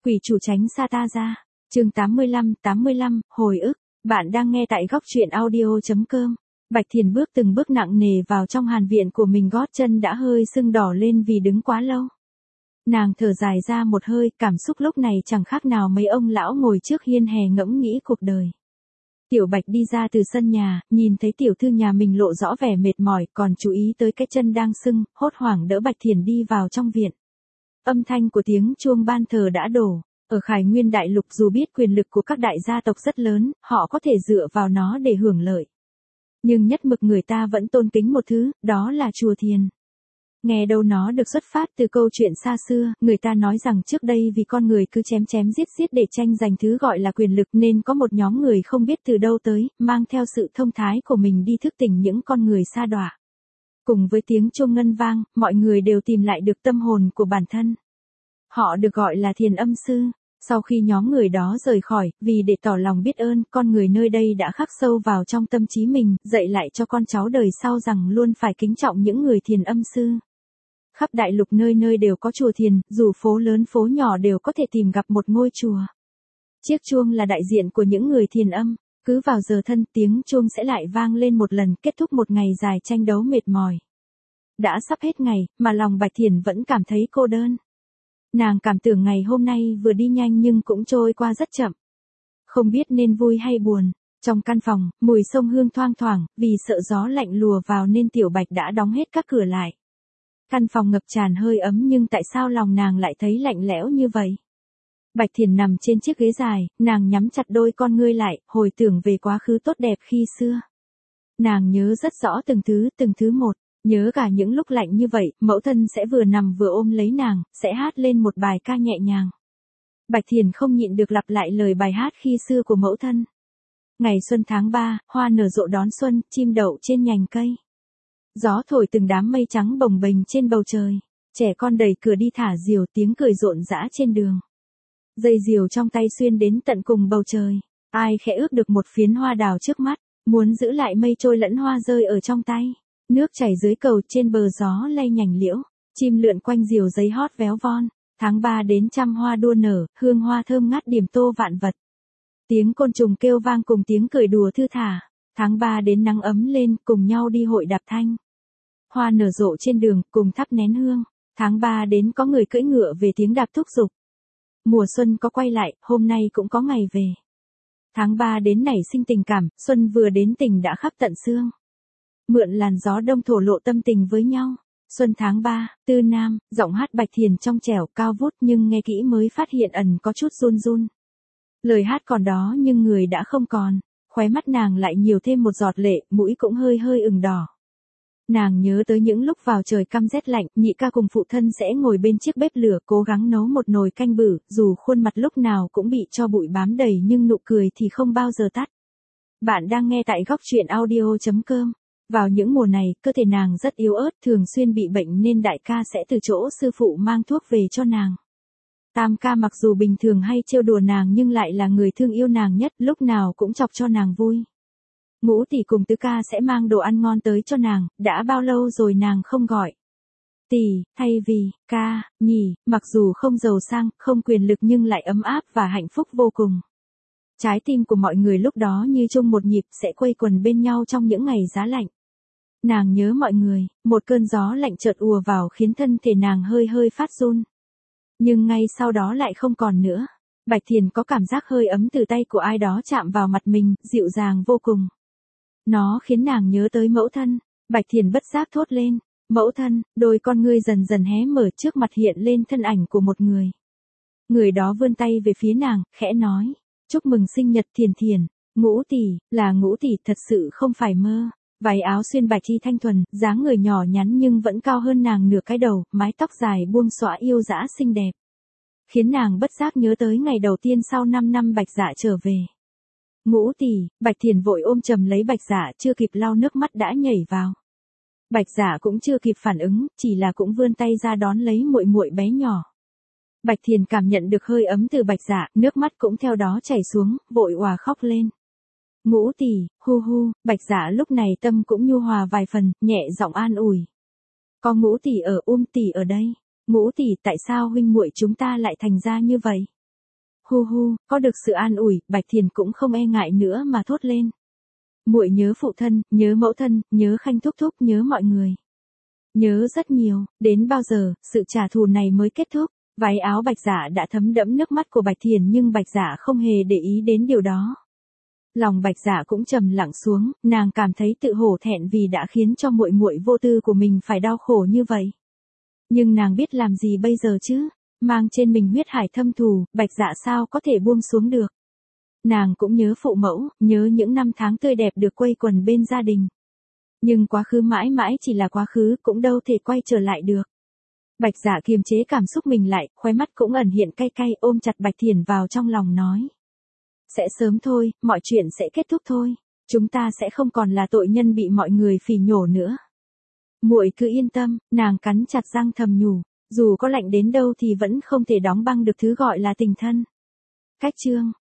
Quỷ chủ tránh xa ta ra. Chương 85, hồi ức. Bạn đang nghe tại góc truyện audio.com. Bạch Thiền bước từng bước nặng nề vào trong hàn viện của mình, gót chân đã hơi sưng đỏ lên vì đứng quá lâu. Nàng thở dài ra một hơi, cảm xúc lúc này chẳng khác nào mấy ông lão ngồi trước hiên hè ngẫm nghĩ cuộc đời. Tiểu Bạch đi ra từ sân nhà, nhìn thấy tiểu thư nhà mình lộ rõ vẻ mệt mỏi, còn chú ý tới cái chân đang sưng, hốt hoảng đỡ Bạch Thiền đi vào trong viện. Âm thanh của tiếng chuông ban thờ đã đổ. Ở Khải Nguyên Đại Lục, dù biết quyền lực của các đại gia tộc rất lớn, họ có thể dựa vào nó để hưởng lợi. Nhưng nhất mực người ta vẫn tôn kính một thứ, đó là chùa Thiền. Nghe đâu nó được xuất phát từ câu chuyện xa xưa, người ta nói rằng trước đây vì con người cứ chém chém giết giết để tranh giành thứ gọi là quyền lực, nên có một nhóm người không biết từ đâu tới, mang theo sự thông thái của mình đi thức tỉnh những con người sa đọa. Cùng với tiếng chuông ngân vang, mọi người đều tìm lại được tâm hồn của bản thân. Họ được gọi là thiền âm sư. Sau khi nhóm người đó rời khỏi, vì để tỏ lòng biết ơn, con người nơi đây đã khắc sâu vào trong tâm trí mình, dạy lại cho con cháu đời sau rằng luôn phải kính trọng những người thiền âm sư. Khắp đại lục nơi nơi đều có chùa thiền, dù phố lớn phố nhỏ đều có thể tìm gặp một ngôi chùa. Chiếc chuông là đại diện của những người thiền âm. Cứ vào giờ thân, tiếng chuông sẽ lại vang lên một lần, kết thúc một ngày dài tranh đấu mệt mỏi. Đã sắp hết ngày, mà lòng Bạch Thiền vẫn cảm thấy cô đơn. Nàng cảm tưởng ngày hôm nay vừa đi nhanh nhưng cũng trôi qua rất chậm. Không biết nên vui hay buồn. Trong căn phòng, mùi sông hương thoang thoảng, vì sợ gió lạnh lùa vào nên Tiểu Bạch đã đóng hết các cửa lại. Căn phòng ngập tràn hơi ấm, nhưng tại sao lòng nàng lại thấy lạnh lẽo như vậy? Bạch Thiền nằm trên chiếc ghế dài, nàng nhắm chặt đôi con ngươi lại, hồi tưởng về quá khứ tốt đẹp khi xưa. Nàng nhớ rất rõ từng thứ một. Nhớ cả những lúc lạnh như vậy, mẫu thân sẽ vừa nằm vừa ôm lấy nàng, sẽ hát lên một bài ca nhẹ nhàng. Bạch Thiền không nhịn được lặp lại lời bài hát khi xưa của mẫu thân. Ngày xuân tháng 3, hoa nở rộ đón xuân, chim đậu trên nhành cây. Gió thổi từng đám mây trắng bồng bềnh trên bầu trời. Trẻ con đẩy cửa đi thả diều, tiếng cười rộn rã trên đường. Dây diều trong tay xuyên đến tận cùng bầu trời. Ai khẽ ước được một phiến hoa đào trước mắt, muốn giữ lại mây trôi lẫn hoa rơi ở trong tay. Nước chảy dưới cầu, trên bờ gió lay nhành liễu, chim lượn quanh diều giấy hót véo von. Tháng 3 đến trăm hoa đua nở, hương hoa thơm ngát điểm tô vạn vật. Tiếng côn trùng kêu vang cùng tiếng cười đùa thư thả. Tháng 3 đến nắng ấm lên, cùng nhau đi hội đạp thanh. Hoa nở rộ trên đường, cùng thắp nén hương. Tháng 3 đến có người cưỡi ngựa về tiếng đạp thúc giục. Mùa xuân có quay lại, hôm nay cũng có ngày về. Tháng 3 đến nảy sinh tình cảm, xuân vừa đến tình đã khắp tận xương. Mượn làn gió đông thổ lộ tâm tình với nhau. Xuân tháng 3, Tư Nam, giọng hát Bạch Thiền trong trẻo cao vút, nhưng nghe kỹ mới phát hiện ẩn có chút run run. Lời hát còn đó nhưng người đã không còn. Khóe mắt nàng lại nhiều thêm một giọt lệ, mũi cũng hơi hơi ửng đỏ. Nàng nhớ tới những lúc vào trời căm rét lạnh, nhị ca cùng phụ thân sẽ ngồi bên chiếc bếp lửa cố gắng nấu một nồi canh bử, dù khuôn mặt lúc nào cũng bị tro bụi bám đầy nhưng nụ cười thì không bao giờ tắt. Bạn đang nghe tại góc truyện audio.com. Vào những mùa này, cơ thể nàng rất yếu ớt, thường xuyên bị bệnh nên đại ca sẽ từ chỗ sư phụ mang thuốc về cho nàng. Tam ca mặc dù bình thường hay trêu đùa nàng nhưng lại là người thương yêu nàng nhất, lúc nào cũng chọc cho nàng vui. Ngũ tỷ cùng tứ ca sẽ mang đồ ăn ngon tới cho nàng, đã bao lâu rồi nàng không gọi tỷ, thay vì ca, nhỉ, mặc dù không giàu sang, không quyền lực nhưng lại ấm áp và hạnh phúc vô cùng. Trái tim của mọi người lúc đó như chung một nhịp, sẽ quây quần bên nhau trong những ngày giá lạnh. Nàng nhớ mọi người, một cơn gió lạnh chợt ùa vào khiến thân thể nàng hơi hơi phát run. Nhưng ngay sau đó lại không còn nữa. Bạch Thiền có cảm giác hơi ấm từ tay của ai đó chạm vào mặt mình, dịu dàng vô cùng. Nó khiến nàng nhớ tới mẫu thân. Bạch Thiền bất giác thốt lên, mẫu thân, đôi con ngươi dần dần hé mở, trước mặt hiện lên thân ảnh của một người. Người đó vươn tay về phía nàng, khẽ nói, chúc mừng sinh nhật Thiền Thiền. Ngũ tỷ, là Ngũ tỷ, thật sự không phải mơ. Váy áo xuyên bạch y thanh thuần, dáng người nhỏ nhắn nhưng vẫn cao hơn nàng nửa cái đầu, mái tóc dài buông xõa yêu dã xinh đẹp. Khiến nàng bất giác nhớ tới ngày đầu tiên sau 5 năm Bạch Dạ trở về. Ngũ tỷ, Bạch Thiền vội ôm chầm lấy Bạch Dạ, chưa kịp lau nước mắt đã nhảy vào. Bạch Dạ cũng chưa kịp phản ứng, chỉ là cũng vươn tay ra đón lấy muội muội bé nhỏ. Bạch Thiền cảm nhận được hơi ấm từ Bạch Dạ, nước mắt cũng theo đó chảy xuống, vội òa khóc lên. Ngũ tỷ, hu hu, Bạch Dạ lúc này tâm cũng nhu hòa vài phần, nhẹ giọng an ủi. Có Ngũ tỷ ở, tỷ ở đây. Ngũ tỷ, tại sao huynh muội chúng ta lại thành ra như vậy? Hu hu, có được sự an ủi, Bạch Thiền cũng không e ngại nữa mà thốt lên. Muội nhớ phụ thân, nhớ mẫu thân, nhớ Khanh thúc thúc, nhớ mọi người. Nhớ rất nhiều, đến bao giờ, sự trả thù này mới kết thúc. Váy áo Bạch Dạ đã thấm đẫm nước mắt của Bạch Thiền nhưng Bạch Dạ không hề để ý đến điều đó. Lòng Bạch Dạ cũng trầm lặng xuống, nàng cảm thấy tự hổ thẹn vì đã khiến cho muội muội vô tư của mình phải đau khổ như vậy. Nhưng nàng biết làm gì bây giờ chứ, mang trên mình huyết hải thâm thù, Bạch Dạ sao có thể buông xuống được. Nàng cũng nhớ phụ mẫu, nhớ những năm tháng tươi đẹp được quây quần bên gia đình. Nhưng quá khứ mãi mãi chỉ là quá khứ, cũng đâu thể quay trở lại được. Bạch Dạ kiềm chế cảm xúc mình lại, khóe mắt cũng ẩn hiện cay cay, ôm chặt Bạch Thiền vào trong lòng nói. Sẽ sớm thôi, mọi chuyện sẽ kết thúc thôi. Chúng ta sẽ không còn là tội nhân bị mọi người phỉ nhổ nữa. Muội cứ yên tâm, nàng cắn chặt răng thầm nhủ, dù có lạnh đến đâu thì vẫn không thể đóng băng được thứ gọi là tình thân. Cách chương